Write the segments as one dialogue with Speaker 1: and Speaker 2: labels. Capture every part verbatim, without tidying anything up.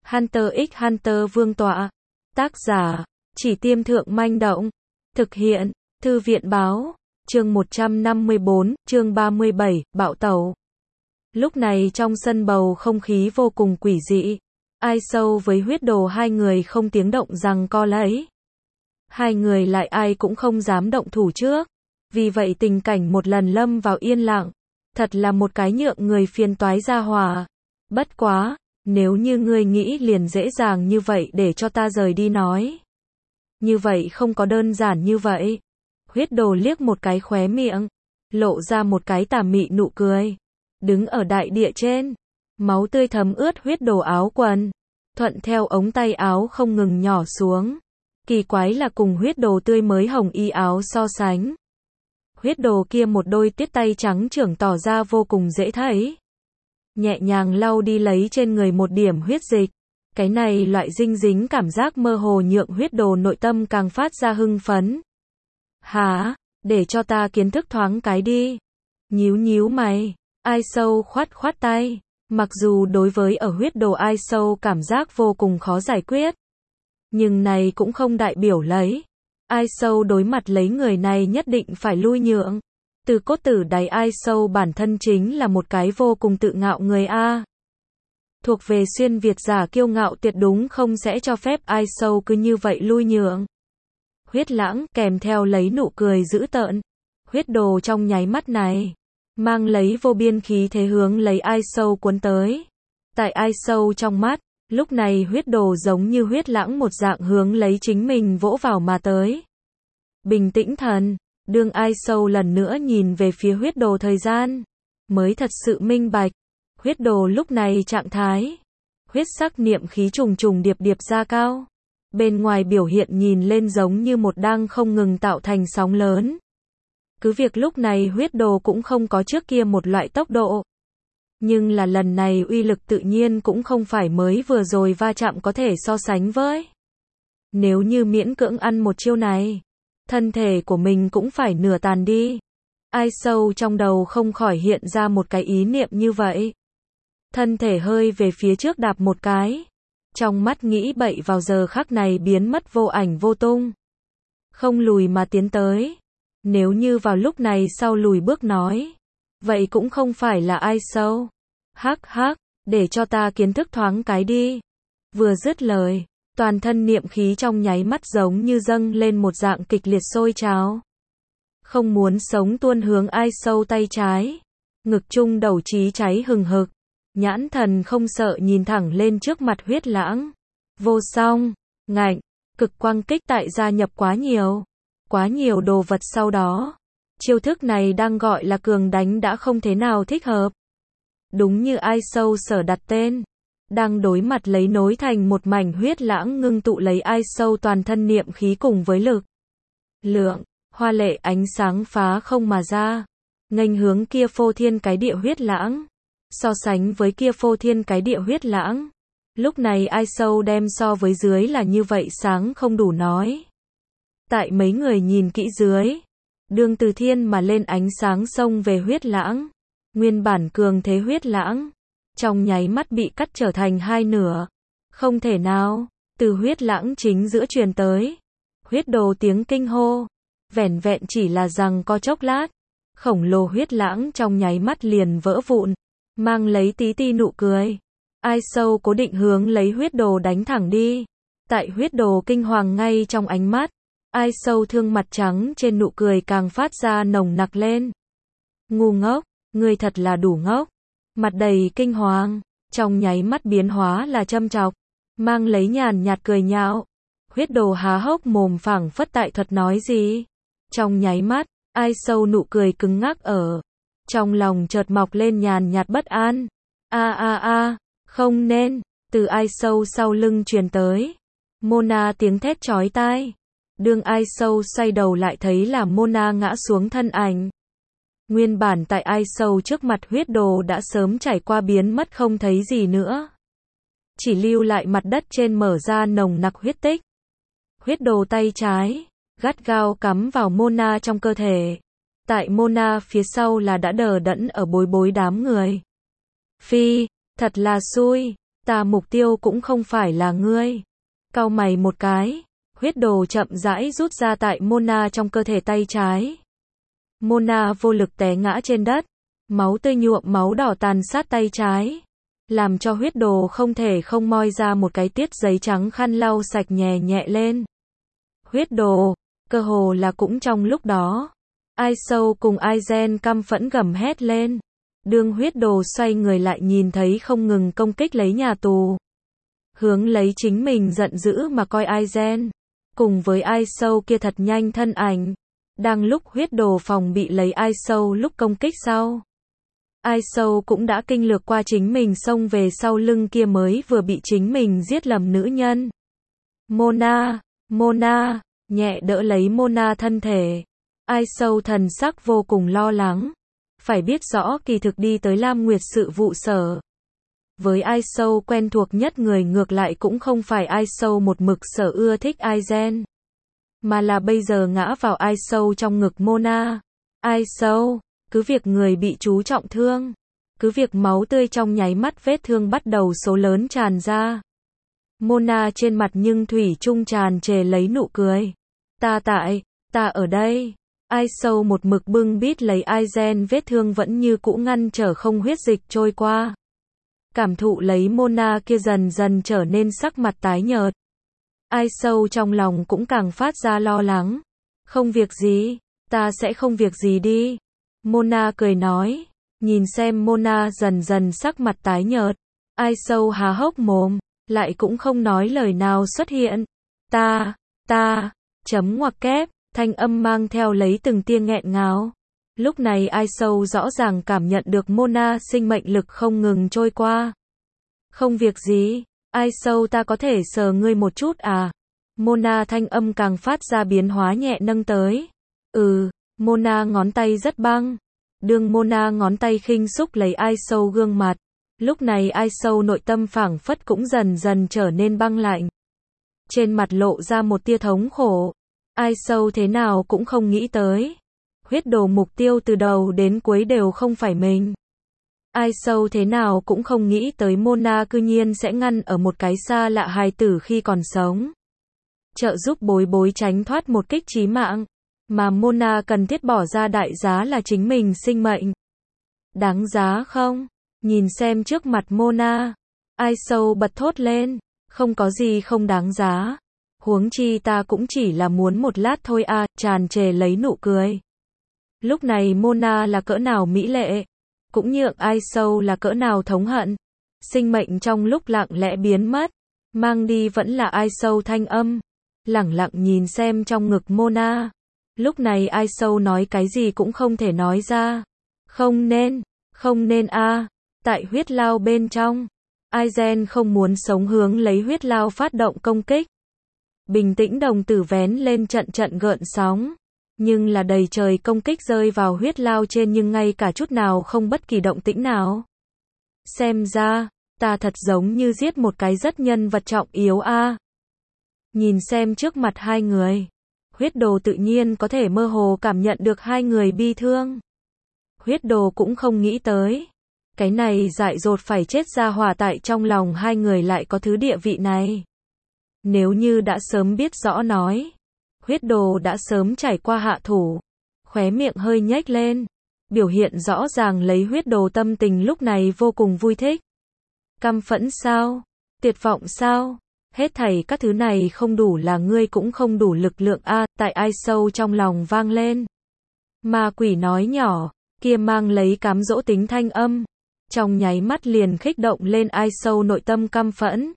Speaker 1: Hunter x Hunter Vương tọa. Tác giả, Chỉ Tiêm Thượng Manh Động. Thực hiện, Thư viện Báo. Chương một trăm năm mươi bốn, chương ba mươi bảy, Bạo Tẩu. Lúc này trong sân bầu không khí vô cùng quỷ dị. Ai Sâu với Huyết Đồ hai người không tiếng động giằng co lấy. Hai người lại ai cũng không dám động thủ trước. Vì vậy tình cảnh một lần lâm vào yên lặng. Thật là một cái nhượng người phiền toái ra hòa. Bất quá, nếu như ngươi nghĩ liền dễ dàng như vậy để cho ta rời đi nói. Như vậy không có đơn giản như vậy. Huyết Đồ liếc một cái khóe miệng, lộ ra một cái tà mị nụ cười. Đứng ở đại địa trên, máu tươi thấm ướt Huyết Đồ áo quần, thuận theo ống tay áo không ngừng nhỏ xuống. Kỳ quái là cùng Huyết Đồ tươi mới hồng y áo so sánh. Huyết Đồ kia một đôi tiết tay trắng trưởng tỏ ra vô cùng dễ thấy. Nhẹ nhàng lau đi lấy trên người một điểm huyết dịch. Cái này loại dinh dính cảm giác mơ hồ nhượng Huyết Đồ nội tâm càng phát ra hưng phấn. Hả, để cho ta kiến thức thoáng cái đi. Nhíu nhíu mày, Ai Sâu khoát khoát tay. Mặc dù đối với ở Huyết Đồ Ai Sâu cảm giác vô cùng khó giải quyết. Nhưng này cũng không đại biểu lấy. Ai Sâu đối mặt lấy người này nhất định phải lui nhượng. Từ cốt tử đáy Ai Sâu bản thân chính là một cái vô cùng tự ngạo người A. Thuộc về xuyên Việt giả kiêu ngạo tuyệt đúng không sẽ cho phép Ai Sâu cứ như vậy lui nhượng. Huyết Lãng kèm theo lấy nụ cười dữ tợn. Huyết Đồ trong nháy mắt này, mang lấy vô biên khí thế hướng lấy Ai Sâu cuốn tới. Tại Ai Sâu trong mắt, lúc này Huyết Đồ giống như Huyết Lãng một dạng hướng lấy chính mình vỗ vào mà tới. Bình tĩnh thần, đương Ai Sâu lần nữa nhìn về phía Huyết Đồ thời gian, mới thật sự minh bạch. Huyết Đồ lúc này trạng thái, huyết sắc niệm khí trùng trùng điệp điệp ra cao. Bên ngoài biểu hiện nhìn lên giống như một đang không ngừng tạo thành sóng lớn. Cứ việc lúc này Huyết Đồ cũng không có trước kia một loại tốc độ. Nhưng là lần này uy lực tự nhiên cũng không phải mới vừa rồi va chạm có thể so sánh với. Nếu như miễn cưỡng ăn một chiêu này, thân thể của mình cũng phải nửa tàn đi. Ai Sâu trong đầu không khỏi hiện ra một cái ý niệm như vậy. Thân thể hơi về phía trước đạp một cái. Trong mắt nghĩ bậy vào giờ khắc này biến mất vô ảnh vô tung. Không lùi mà tiến tới. Nếu như vào lúc này sau lùi bước nói, vậy cũng không phải là Ai Sâu. Hắc hắc, để cho ta kiến thức thoáng cái đi. Vừa dứt lời, toàn thân niệm khí trong nháy mắt giống như dâng lên một dạng kịch liệt sôi trào. Không muốn sống tuôn hướng Ai Sâu tay trái. Ngực trung đầu trí cháy hừng hực. Nhãn thần không sợ nhìn thẳng lên trước mặt Huyết Lãng. Vô song, ngạnh, cực quang kích tại gia nhập quá nhiều. Quá nhiều đồ vật sau đó. Chiêu thức này đang gọi là cường đánh đã không thế nào thích hợp. Đúng như Ai Sâu sở đặt tên. Đang đối mặt lấy nối thành một mảnh Huyết Lãng ngưng tụ lấy Ai Sâu toàn thân niệm khí cùng với lực. Lượng, hoa lệ ánh sáng phá không mà ra. Nghênh hướng kia phô thiên cái địa Huyết Lãng. So sánh với kia phô thiên cái địa Huyết Lãng. Lúc này Ai Sâu đem so với dưới là như vậy sáng không đủ nói. Tại mấy người nhìn kỹ dưới. Đương từ thiên mà lên ánh sáng xông về Huyết Lãng. Nguyên bản cường thế Huyết Lãng. Trong nháy mắt bị cắt trở thành hai nửa. Không thể nào. Từ Huyết Lãng chính giữa truyền tới. Huyết Đồ tiếng kinh hô. Vẻn vẹn chỉ là rằng có chốc lát. Khổng lồ Huyết Lãng trong nháy mắt liền vỡ vụn. Mang lấy tí ti nụ cười. Ai Sâu cố định hướng lấy Huyết Đồ đánh thẳng đi. Tại Huyết Đồ kinh hoàng ngay trong ánh mắt. Ai Sâu thương mặt trắng trên nụ cười càng phát ra nồng nặc lên. Ngu ngốc, ngươi thật là đủ ngốc. Mặt đầy kinh hoàng, trong nháy mắt biến hóa là châm chọc. Mang lấy nhàn nhạt cười nhạo. Huyết Đồ há hốc mồm phảng phất tại thuật nói gì. Trong nháy mắt, Ai Sâu nụ cười cứng ngắc ở. Trong lòng chợt mọc lên nhàn nhạt bất an. A a a, không nên, từ Ai Sâu sau lưng truyền tới. Mona tiếng thét chói tai. Đương Ai Sâu xoay đầu lại thấy là Mona ngã xuống thân ảnh. Nguyên bản tại Ai Sâu trước mặt Huyết Đồ đã sớm trải qua biến mất không thấy gì nữa. Chỉ lưu lại mặt đất trên mở ra nồng nặc huyết tích. Huyết Đồ tay trái, gắt gao cắm vào Mona trong cơ thể. Tại Mona phía sau là đã đờ đẫn ở bối bối đám người. Phi, thật là xui, Ta mục tiêu cũng không phải là ngươi. Cau mày một cái, huyết đồ chậm rãi rút ra tại Mona trong cơ thể tay trái. Mona vô lực té ngã trên đất, máu tươi nhuộm máu đỏ tàn sát tay trái, làm cho huyết đồ không thể không moi ra một cái tiết giấy trắng khăn lau sạch nhẹ nhẹ lên. Huyết đồ, cơ hồ là cũng trong lúc đó, Ai Sâu cùng Aizen căm phẫn gầm hét lên. Đương huyết đồ xoay người lại nhìn thấy không ngừng công kích lấy nhà tù. Hướng lấy chính mình giận dữ mà coi Aizen, cùng với Ai Sâu kia thật nhanh thân ảnh. Đang lúc huyết đồ phòng bị lấy Ai Sâu lúc công kích sau. Ai Sâu cũng đã kinh lược qua chính mình xông về sau lưng kia mới vừa bị chính mình giết lầm nữ nhân. Mona, Mona, nhẹ đỡ lấy Mona thân thể. Ai Sâu thần sắc vô cùng lo lắng. Phải biết rõ kỳ thực đi tới Lam Nguyệt sự vụ sở. Với Ai Sâu quen thuộc nhất người ngược lại cũng không phải Ai Sâu một mực sở ưa thích Aizen, mà là bây giờ ngã vào Ai Sâu trong ngực Mona. Ai Sâu, cứ việc người bị chú trọng thương, cứ việc máu tươi trong nháy mắt vết thương bắt đầu số lớn tràn ra. Mona trên mặt nhưng thủy chung tràn trề lấy nụ cười. Ta tại, ta ở đây. Ai Sâu một mực bưng bít lấy Aizen, vết thương vẫn như cũ ngăn trở không huyết dịch trôi qua. Cảm thụ lấy Mona kia dần dần trở nên sắc mặt tái nhợt. Ai Sâu trong lòng cũng càng phát ra lo lắng. Không việc gì, ta sẽ không việc gì đi. Mona cười nói, nhìn xem Mona dần dần sắc mặt tái nhợt. Ai Sâu há hốc mồm, lại cũng không nói lời nào xuất hiện. Ta, ta, chấm ngoặc kép. Thanh âm mang theo lấy từng tia nghẹn ngào. Lúc này Ai Sâu rõ ràng cảm nhận được Mona sinh mệnh lực không ngừng trôi qua. Không việc gì, Ai Sâu ta có thể sờ ngươi một chút à? Mona thanh âm càng phát ra biến hóa nhẹ nâng tới. Ừ, Mona ngón tay rất băng. Đương Mona ngón tay khinh xúc lấy Ai Sâu gương mặt. Lúc này Ai Sâu nội tâm phảng phất cũng dần dần trở nên băng lạnh. Trên mặt lộ ra một tia thống khổ. Ai Sâu thế nào cũng không nghĩ tới. Huyết đồ mục tiêu từ đầu đến cuối đều không phải mình. Ai Sâu thế nào cũng không nghĩ tới Mona cư nhiên sẽ ngăn ở một cái xa lạ hài tử khi còn sống. Trợ giúp bối bối tránh thoát một kích chí mạng. Mà Mona cần thiết bỏ ra đại giá là chính mình sinh mệnh. Đáng giá không? Nhìn xem trước mặt Mona. Ai Sâu bật thốt lên. Không có gì không đáng giá. Huống chi ta cũng chỉ là muốn một lát thôi à, tràn trề lấy nụ cười. Lúc này Mona là cỡ nào mỹ lệ, cũng nhượng Ai Sâu là cỡ nào thống hận. Sinh mệnh trong lúc lặng lẽ biến mất, mang đi vẫn là Ai Sâu thanh âm, lẳng lặng nhìn xem trong ngực Mona. Lúc này Ai Sâu nói cái gì cũng không thể nói ra. Không nên, không nên a. À. Tại huyết lao bên trong, Aizen không muốn sống hướng lấy huyết lao phát động công kích. Bình tĩnh đồng tử vén lên trận trận gợn sóng. Nhưng là đầy trời công kích rơi vào huyết lao trên nhưng ngay cả chút nào không bất kỳ động tĩnh nào. Xem ra, ta thật giống như giết một cái rất nhân vật trọng yếu a. À. Nhìn xem trước mặt hai người. Huyết đồ tự nhiên có thể mơ hồ cảm nhận được hai người bi thương. Huyết đồ cũng không nghĩ tới. Cái này dại dột phải chết ra hỏa tại trong lòng hai người lại có thứ địa vị này. Nếu như đã sớm biết rõ nói. Huyết đồ đã sớm trải qua hạ thủ. Khóe miệng hơi nhếch lên. Biểu hiện rõ ràng lấy huyết đồ tâm tình lúc này vô cùng vui thích. Căm phẫn sao? Tuyệt vọng sao? Hết thảy các thứ này không đủ là ngươi cũng không đủ lực lượng a. À, tại Ai Sâu trong lòng vang lên. Ma quỷ nói nhỏ, kia mang lấy cám dỗ tính thanh âm. Trong nháy mắt liền khích động lên Ai Sâu nội tâm căm phẫn.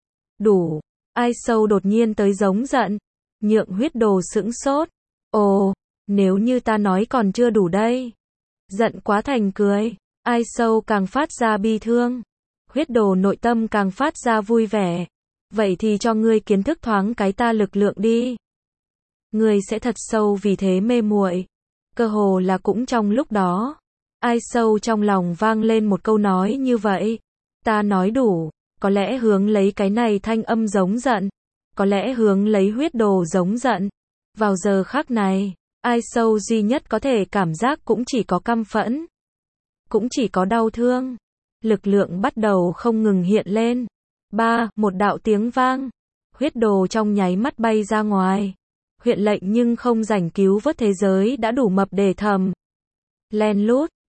Speaker 1: Đủ. Ai Sâu đột nhiên tới giống giận. Nhượng huyết đồ sững sốt. Ồ, nếu như ta nói còn chưa đủ đây. Giận quá thành cười. Ai Sâu càng phát ra bi thương. Huyết đồ nội tâm càng phát ra vui vẻ. Vậy thì cho ngươi kiến thức thoáng cái ta lực lượng đi. Ngươi sẽ thật sâu vì thế mê muội. Cơ hồ là cũng trong lúc đó. Ai Sâu trong lòng vang lên một câu nói như vậy. Ta nói đủ. Có lẽ hướng lấy cái này thanh âm giống giận. Có lẽ hướng lấy huyết đồ giống giận. Vào giờ khắc này, Ai Sâu duy nhất có thể cảm giác cũng chỉ có căm phẫn. Cũng chỉ có đau thương. Lực lượng bắt đầu không ngừng hiện lên. Ba, một đạo tiếng vang. Huyết đồ trong nháy mắt bay ra ngoài. Huyện lệnh nhưng không rảnh cứu vớt thế giới đã đủ mập để thầm. Len lút,